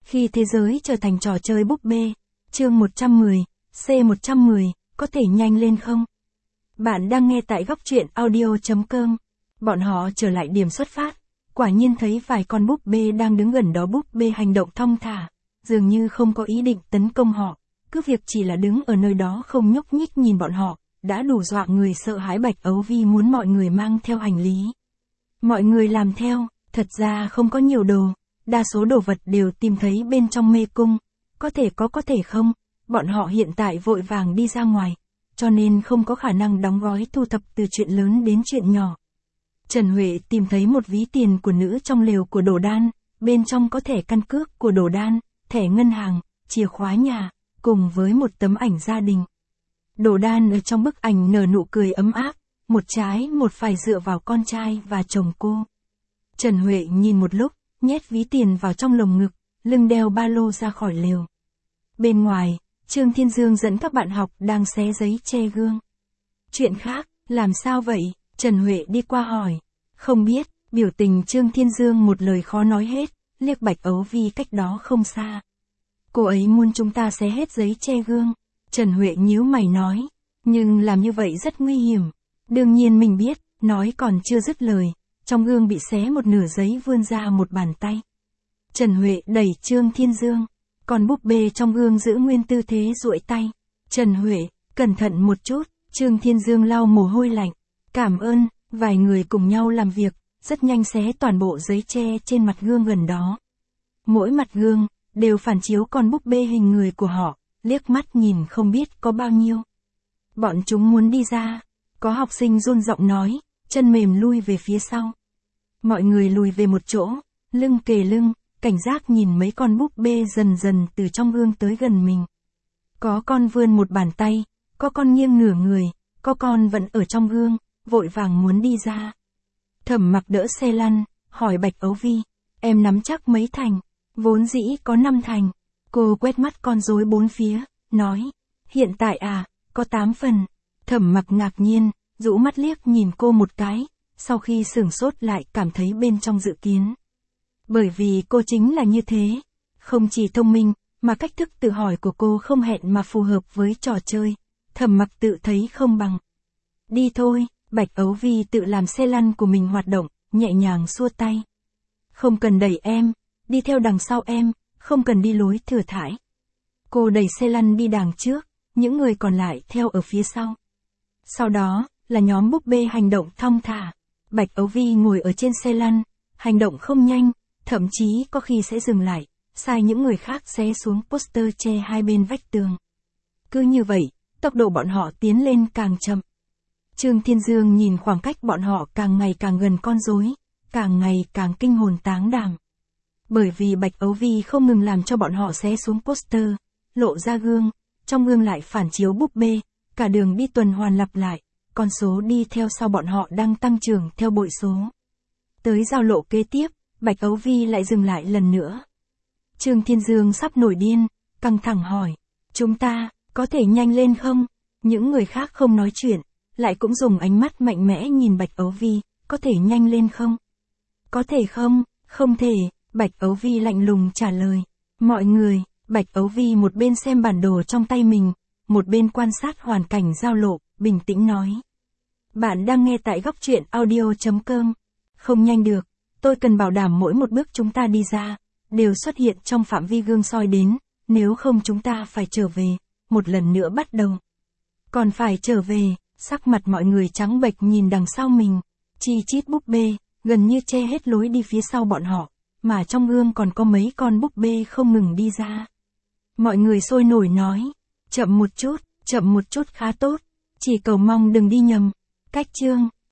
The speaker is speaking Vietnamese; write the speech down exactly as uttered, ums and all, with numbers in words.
Khi thế giới trở thành trò chơi búp bê. Chương một trăm mười, C một trăm mười, có thể nhanh lên không? Bạn đang nghe tại góc truyện audio chấm com. Bọn họ trở lại điểm xuất phát. Quả nhiên thấy vài con búp bê đang đứng gần đó, búp bê hành động thong thả, dường như không có ý định tấn công họ. Cứ việc chỉ là đứng ở nơi đó không nhúc nhích nhìn bọn họ, đã đủ dọa người sợ hãi. Bạch Ấu Vi muốn mọi người mang theo hành lý. Mọi người làm theo, thật ra không có nhiều đồ, đa số đồ vật đều tìm thấy bên trong mê cung. Có thể có có thể không, bọn họ hiện tại vội vàng đi ra ngoài, cho nên không có khả năng đóng gói thu thập từ chuyện lớn đến chuyện nhỏ. Trần Huệ tìm thấy một ví tiền của nữ trong lều của Đồ Đan, bên trong có thẻ căn cước của Đồ Đan, thẻ ngân hàng, chìa khóa nhà, cùng với một tấm ảnh gia đình. Đồ Đan ở trong bức ảnh nở nụ cười ấm áp, một trái một phải dựa vào con trai và chồng cô. Trần Huệ nhìn một lúc, nhét ví tiền vào trong lồng ngực, lưng đeo ba lô ra khỏi lều. Bên ngoài, Trương Thiên Dương dẫn các bạn học đang xé giấy che gương. Chuyện khác, làm sao vậy? Trần Huệ đi qua hỏi. Không biết, biểu tình Trương Thiên Dương một lời khó nói hết, liếc Bạch Ấu Vi cách đó không xa. Cô ấy muốn chúng ta xé hết giấy che gương. Trần Huệ nhíu mày nói, nhưng làm như vậy rất nguy hiểm. Đương nhiên mình biết, nói còn chưa dứt lời, trong gương bị xé một nửa giấy vươn ra một bàn tay. Trần Huệ đẩy Trương Thiên Dương, còn búp bê trong gương giữ nguyên tư thế duỗi tay. Trần Huệ, cẩn thận một chút. Trương Thiên Dương lau mồ hôi lạnh. Cảm ơn. Vài người cùng nhau làm việc, rất nhanh xé toàn bộ giấy che trên mặt gương gần đó. Mỗi mặt gương đều phản chiếu con búp bê hình người của họ, liếc mắt nhìn không biết có bao nhiêu. Bọn chúng muốn đi ra. Có học sinh run giọng nói, chân mềm lui về phía sau. Mọi người lùi về một chỗ, lưng kề lưng, cảnh giác nhìn mấy con búp bê dần dần từ trong gương tới gần mình. Có con vươn một bàn tay, có con nghiêng nửa người, có con vẫn ở trong gương, vội vàng muốn đi ra. Thẩm Mặc đỡ xe lăn, hỏi Bạch Ấu Vi, em nắm chắc mấy thành? Vốn dĩ có năm thành. Cô quét mắt con rối bốn phía, nói, hiện tại à, có tám phần. Thẩm Mặc ngạc nhiên, rũ mắt liếc nhìn cô một cái, sau khi sửng sốt lại cảm thấy bên trong dự kiến. Bởi vì cô chính là như thế, không chỉ thông minh, mà cách thức tự hỏi của cô không hẹn mà phù hợp với trò chơi. Thẩm Mặc tự thấy không bằng. Đi thôi. Bạch Ấu Vi tự làm xe lăn của mình hoạt động, nhẹ nhàng xua tay. Không cần đẩy em, đi theo đằng sau em, không cần đi lối thừa thãi. Cô đẩy xe lăn đi đằng trước, những người còn lại theo ở phía sau. Sau đó, là nhóm búp bê hành động thong thả. Bạch Ấu Vi ngồi ở trên xe lăn, hành động không nhanh, thậm chí có khi sẽ dừng lại, sai những người khác xé xuống poster che hai bên vách tường. Cứ như vậy, tốc độ bọn họ tiến lên càng chậm. Trương Thiên Dương nhìn khoảng cách bọn họ càng ngày càng gần con rối, càng ngày càng kinh hồn táng đảm. Bởi vì Bạch Ấu Vi không ngừng làm cho bọn họ xé xuống poster, lộ ra gương, trong gương lại phản chiếu búp bê, cả đường đi tuần hoàn lặp lại, con số đi theo sau bọn họ đang tăng trưởng theo bội số. Tới giao lộ kế tiếp, Bạch Ấu Vi lại dừng lại lần nữa. Trương Thiên Dương sắp nổi điên, căng thẳng hỏi, chúng ta, có thể nhanh lên không? Những người khác không nói chuyện, lại cũng dùng ánh mắt mạnh mẽ nhìn Bạch Ấu Vi, có thể nhanh lên không? Có thể không? Không thể. Bạch Ấu Vi lạnh lùng trả lời. Mọi người, Bạch Ấu Vi một bên xem bản đồ trong tay mình, một bên quan sát hoàn cảnh giao lộ, bình tĩnh nói. Bạn đang nghe tại góc truyện audio chấm com. Không nhanh được, tôi cần bảo đảm mỗi một bước chúng ta đi ra, đều xuất hiện trong phạm vi gương soi đến, nếu không chúng ta phải trở về, một lần nữa bắt đầu. Còn phải trở về. Sắc mặt mọi người trắng bệch nhìn đằng sau mình, chi chít búp bê, gần như che hết lối đi phía sau bọn họ, mà trong gương còn có mấy con búp bê không ngừng đi ra. Mọi người sôi nổi nói, chậm một chút, chậm một chút khá tốt, chỉ cầu mong đừng đi nhầm. Cách Trương